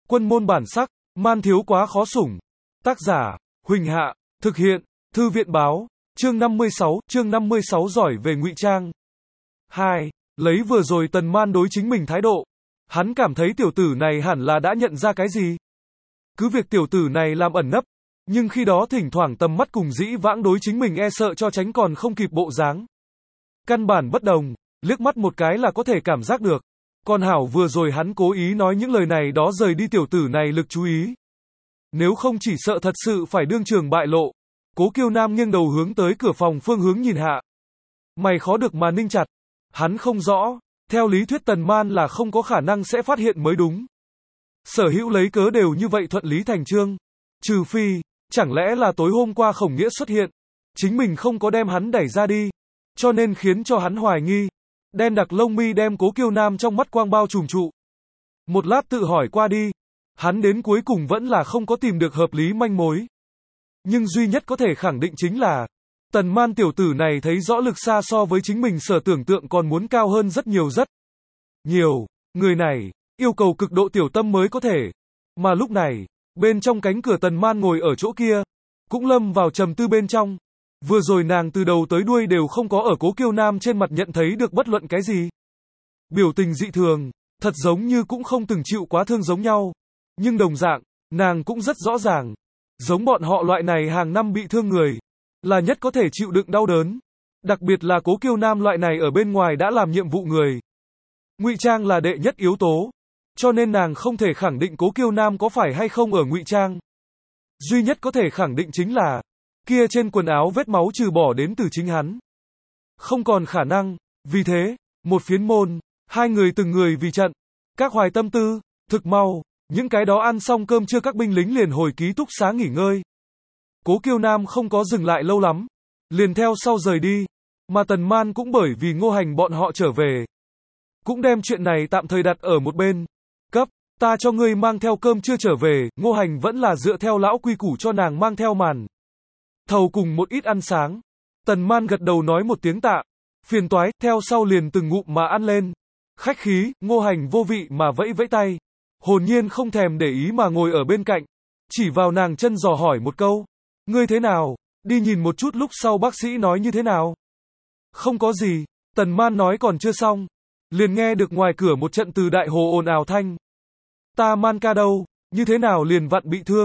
Quân môn bản sắc, man thiếu quá khó sủng. Tác giả, Huỳnh Hạ, thực hiện, Thư viện báo, chương 56 giỏi về ngụy trang. 2. Lấy vừa rồi Tần Man đối chính mình thái độ. Hắn cảm thấy tiểu tử này hẳn là đã nhận ra cái gì. Cứ việc tiểu tử này làm ẩn nấp, nhưng khi đó thỉnh thoảng tầm mắt cùng dĩ vãng đối chính mình e sợ cho tránh còn không kịp bộ dáng. Căn bản bất đồng, liếc mắt một cái là có thể cảm giác được. Còn hảo vừa rồi hắn cố ý nói những lời này đó rời đi tiểu tử này lực chú ý. Nếu không chỉ sợ thật sự phải đương trường bại lộ. Cố Kiêu Nam nghiêng đầu hướng tới cửa phòng phương hướng nhìn hạ. Mày khó được mà ninh chặt. Hắn không rõ, theo lý thuyết Tần Man là không có khả năng sẽ phát hiện mới đúng. Sở hữu lấy cớ đều như vậy thuận lý thành chương. Trừ phi, chẳng lẽ là tối hôm qua Khổng Nghĩa xuất hiện. Chính mình không có đem hắn đẩy ra đi. Cho nên khiến cho hắn hoài nghi. Đen đặc lông mi đem Cố Kiêu Nam trong mắt quang bao trùm trụ. Một lát tự hỏi qua đi. Hắn đến cuối cùng vẫn là không có tìm được hợp lý manh mối. Nhưng duy nhất có thể khẳng định chính là Tần Man tiểu tử này thấy rõ lực xa so với chính mình sở tưởng tượng còn muốn cao hơn rất nhiều rất nhiều. Người này yêu cầu cực độ tiểu tâm mới có thể. Mà lúc này, bên trong cánh cửa Tần Man ngồi ở chỗ kia, cũng lâm vào trầm tư bên trong. Vừa rồi nàng từ đầu tới đuôi đều không có ở Cố Kiêu Nam trên mặt nhận thấy được bất luận cái gì. Biểu tình dị thường, thật giống như cũng không từng chịu quá thương giống nhau. Nhưng đồng dạng, nàng cũng rất rõ ràng, giống bọn họ loại này hàng năm bị thương người, là nhất có thể chịu đựng đau đớn. Đặc biệt là Cố Kiêu Nam loại này ở bên ngoài đã làm nhiệm vụ người. Ngụy trang là đệ nhất yếu tố, cho nên nàng không thể khẳng định Cố Kiêu Nam có phải hay không ở ngụy trang. Duy nhất có thể khẳng định chính là, kia trên quần áo vết máu trừ bỏ đến từ chính hắn. Không còn khả năng, vì thế, một phiến môn, hai người từng người vì trận, các hoài tâm tư, thực mau. Những cái đó ăn xong cơm trưa các binh lính liền hồi ký túc xá nghỉ ngơi. Cố Kiêu Nam không có dừng lại lâu lắm, liền theo sau rời đi, mà Tần Man cũng bởi vì Ngô Hành bọn họ trở về, cũng đem chuyện này tạm thời đặt ở một bên. Cấp, ta cho ngươi mang theo cơm trưa trở về, Ngô Hành vẫn là dựa theo lão quy củ cho nàng mang theo màn thầu cùng một ít ăn sáng. Tần Man gật đầu nói một tiếng tạ, phiền toái, theo sau liền từng ngụm mà ăn lên. Khách khí, Ngô Hành vô vị mà vẫy vẫy tay. Hồn nhiên không thèm để ý mà ngồi ở bên cạnh, chỉ vào nàng chân dò hỏi một câu, ngươi thế nào, đi nhìn một chút lúc sau bác sĩ nói như thế nào. Không có gì, Tần Man nói còn chưa xong, liền nghe được ngoài cửa một trận từ đại hồ ồn ào thanh. Ta Man ca đâu, như thế nào liền vặn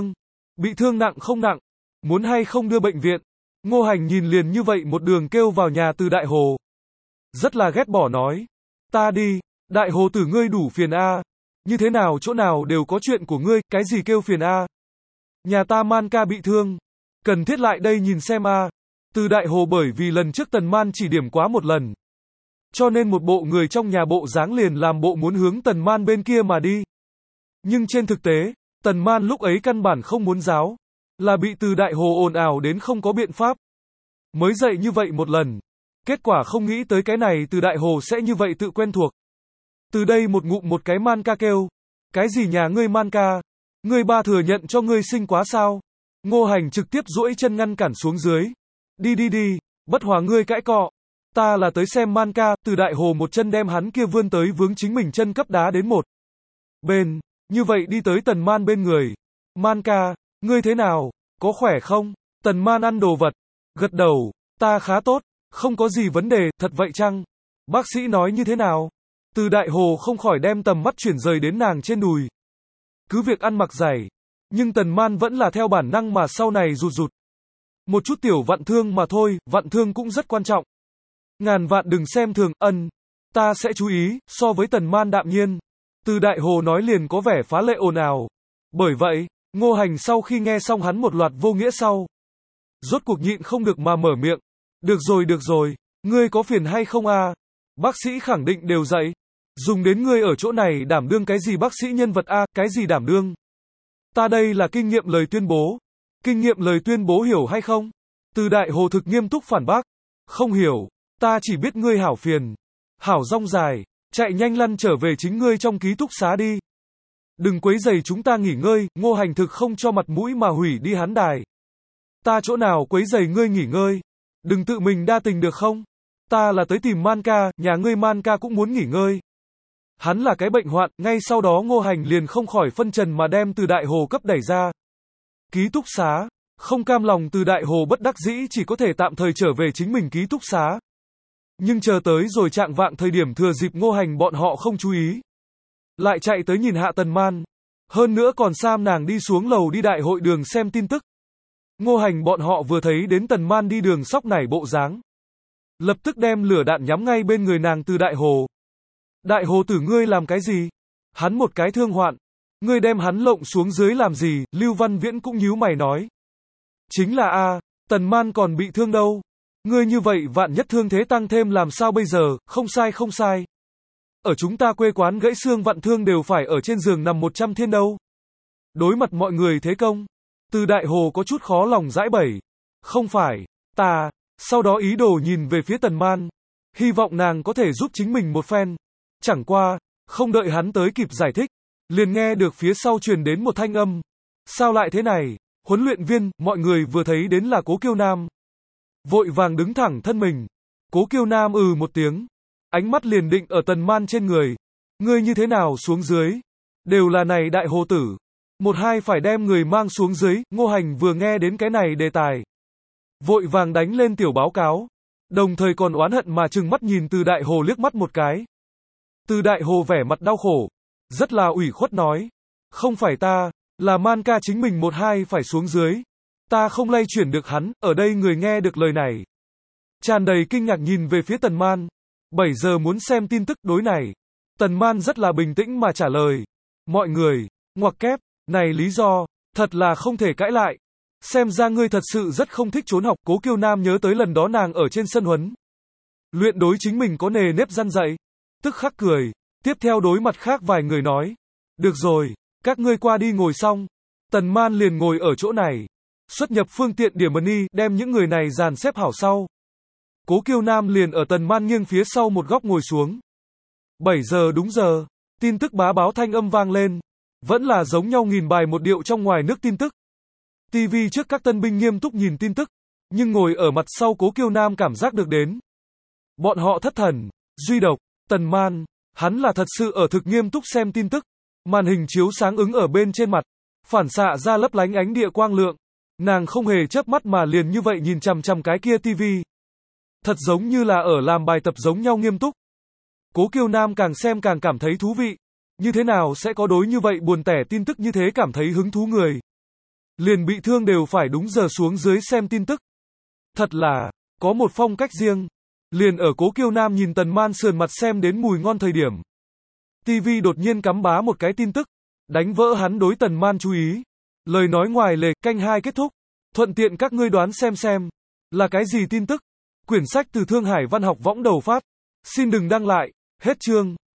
bị thương nặng không nặng, muốn hay không đưa bệnh viện. Ngô Hành nhìn liền như vậy một đường kêu vào nhà từ đại hồ. Rất là ghét bỏ nói, ta đi, đại hồ tử ngươi đủ phiền a. Như thế nào chỗ nào đều có chuyện của ngươi, cái gì kêu phiền a? Nhà ta Man ca bị thương, cần thiết lại đây nhìn xem a. Từ đại hồ bởi vì lần trước Tần Man chỉ điểm quá một lần, cho nên một bộ người trong nhà bộ dáng liền làm bộ muốn hướng Tần Man bên kia mà đi. Nhưng trên thực tế, Tần Man lúc ấy căn bản không muốn giáo, là bị từ đại hồ ồn ào đến không có biện pháp. Mới dậy như vậy một lần, kết quả không nghĩ tới cái này từ đại hồ sẽ như vậy tự quen thuộc. Từ đây một ngụm một cái Man ca kêu. Cái gì nhà ngươi Man ca? Ngươi ba thừa nhận cho ngươi sinh quá sao? Ngô Hành trực tiếp duỗi chân ngăn cản xuống dưới. Đi, bất hòa ngươi cãi cọ. Ta là tới xem Man ca, từ đại hồ một chân đem hắn kia vươn tới vướng chính mình chân cấp đá đến một bên. Như vậy đi tới Tần Man bên người. Man ca, ngươi thế nào? Có khỏe không? Tần Man ăn đồ vật. Gật đầu, ta khá tốt, không có gì vấn đề, thật vậy chăng? Bác sĩ nói như thế nào? Từ đại hồ không khỏi đem tầm mắt chuyển rời đến nàng trên đùi. Cứ việc ăn mặc dày, nhưng Tần Man vẫn là theo bản năng mà sau này rụt. Một chút tiểu vặn thương mà thôi, vặn thương cũng rất quan trọng. Ngàn vạn đừng xem thường, ta sẽ chú ý, so với Tần Man đạm nhiên. Từ đại hồ nói liền có vẻ phá lệ ồn ào. Bởi vậy, Ngô Hành sau khi nghe xong hắn một loạt vô nghĩa sau, rốt cuộc nhịn không được mà mở miệng. Được rồi, ngươi có phiền hay không a? Bác sĩ khẳng định đều dậy. Dùng đến ngươi ở chỗ này đảm đương cái gì bác sĩ nhân vật a, cái gì đảm đương? Ta đây là kinh nghiệm lời tuyên bố. Kinh nghiệm lời tuyên bố hiểu hay không? Từ đại hồ thực nghiêm túc phản bác. Không hiểu, ta chỉ biết ngươi hảo phiền. Hảo rong dài, chạy nhanh lăn trở về chính ngươi trong ký túc xá đi. Đừng quấy rầy chúng ta nghỉ ngơi, Ngô Hành thực không cho mặt mũi mà hủy đi hắn đài. Ta chỗ nào quấy rầy ngươi nghỉ ngơi? Đừng tự mình đa tình được không? Ta là tới tìm Man ca, nhà ngươi Man ca cũng muốn nghỉ ngơi. Hắn là cái bệnh hoạn, ngay sau đó Ngô Hành liền không khỏi phân trần mà đem Từ Đại Hồ cấp đẩy ra ký túc xá. Không cam lòng Từ Đại Hồ bất đắc dĩ chỉ có thể tạm thời trở về chính mình ký túc xá. Nhưng chờ tới rồi trạng vạng thời điểm thừa dịp Ngô Hành bọn họ không chú ý, lại chạy tới nhìn hạ Tần Man. Hơn nữa còn sam nàng đi xuống lầu đi đại hội đường xem tin tức. Ngô Hành bọn họ vừa thấy đến Tần Man đi đường sóc nảy bộ dáng, lập tức đem lửa đạn nhắm ngay bên người nàng Từ Đại Hồ. Đại Hồ tử ngươi làm cái gì? Hắn một cái thương hoạn. Ngươi đem hắn lộng xuống dưới làm gì? Lưu Văn Viễn cũng nhíu mày nói. Chính là a, Tần Man còn bị thương đâu. Ngươi như vậy vạn nhất thương thế tăng thêm làm sao bây giờ? Không sai không sai. Ở chúng ta quê quán gãy xương vặn thương đều phải ở trên giường nằm 100 thiên đâu. Đối mặt mọi người thế công, Từ Đại Hồ có chút khó lòng giải bày. Không phải, ta, sau đó ý đồ nhìn về phía Tần Man, hy vọng nàng có thể giúp chính mình một phen. Chẳng qua, không đợi hắn tới kịp giải thích, liền nghe được phía sau truyền đến một thanh âm. Sao lại thế này? Huấn luyện viên, mọi người vừa thấy đến là Cố Kiêu Nam. Vội vàng đứng thẳng thân mình. Cố Kiêu Nam một tiếng. Ánh mắt liền định ở Tần Man trên người. Ngươi như thế nào xuống dưới? Đều là này Đại Hồ tử. Một hai phải đem người mang xuống dưới. Ngô Hành vừa nghe đến cái này đề tài, vội vàng đánh lên tiểu báo cáo. Đồng thời còn oán hận mà trừng mắt nhìn Từ Đại Hồ liếc mắt một cái. Từ Đại Hồ vẻ mặt đau khổ, rất là ủy khuất nói. Không phải ta, là Man ca chính mình một hai phải xuống dưới. Ta không lay chuyển được hắn. Ở đây người nghe được lời này, tràn đầy kinh ngạc nhìn về phía Tần Man. 7 giờ muốn xem tin tức đối này. Tần Man rất là bình tĩnh mà trả lời. Mọi người, ngoặc kép, này lý do, thật là không thể cãi lại. Xem ra ngươi thật sự rất không thích trốn học. Cố Kiêu Nam nhớ tới lần đó nàng ở trên sân huấn luyện đối chính mình có nề nếp răn dạy, tức khắc cười. Tiếp theo đối mặt khác vài người nói. Được rồi, các ngươi qua đi ngồi xong. Tần Man liền ngồi ở chỗ này. Xuất nhập phương tiện điểm money, đem những người này dàn xếp hảo sau. Cố Kiêu Nam liền ở Tần Man nghiêng phía sau một góc ngồi xuống. 7 giờ đúng giờ, tin tức bá báo thanh âm vang lên. Vẫn là giống nhau nghìn bài một điệu trong ngoài nước tin tức. TV trước các tân binh nghiêm túc nhìn tin tức, nhưng ngồi ở mặt sau Cố Kiêu Nam cảm giác được đến. Bọn họ thất thần, duy độc, Tần Man, hắn là thật sự ở thực nghiêm túc xem tin tức. Màn hình chiếu sáng ứng ở bên trên mặt, phản xạ ra lấp lánh ánh địa quang lượng. Nàng không hề chớp mắt mà liền như vậy nhìn chằm chằm cái kia TV. Thật giống như là ở làm bài tập giống nhau nghiêm túc. Cố Kiêu Nam càng xem càng cảm thấy thú vị. Như thế nào sẽ có đối như vậy buồn tẻ tin tức như thế cảm thấy hứng thú người. Liền bị thương đều phải đúng giờ xuống dưới xem tin tức. Thật là, có một phong cách riêng. Liền ở Cố Kiêu Nam nhìn Tần Man sườn mặt xem đến mùi ngon thời điểm. TV đột nhiên cắm bá một cái tin tức. Đánh vỡ hắn đối Tần Man chú ý. Lời nói ngoài lề, canh 2 kết thúc. Thuận tiện các ngươi đoán xem. Là cái gì tin tức? Quyển sách từ Thương Hải Văn học võng đầu phát. Xin đừng đăng lại. Hết chương.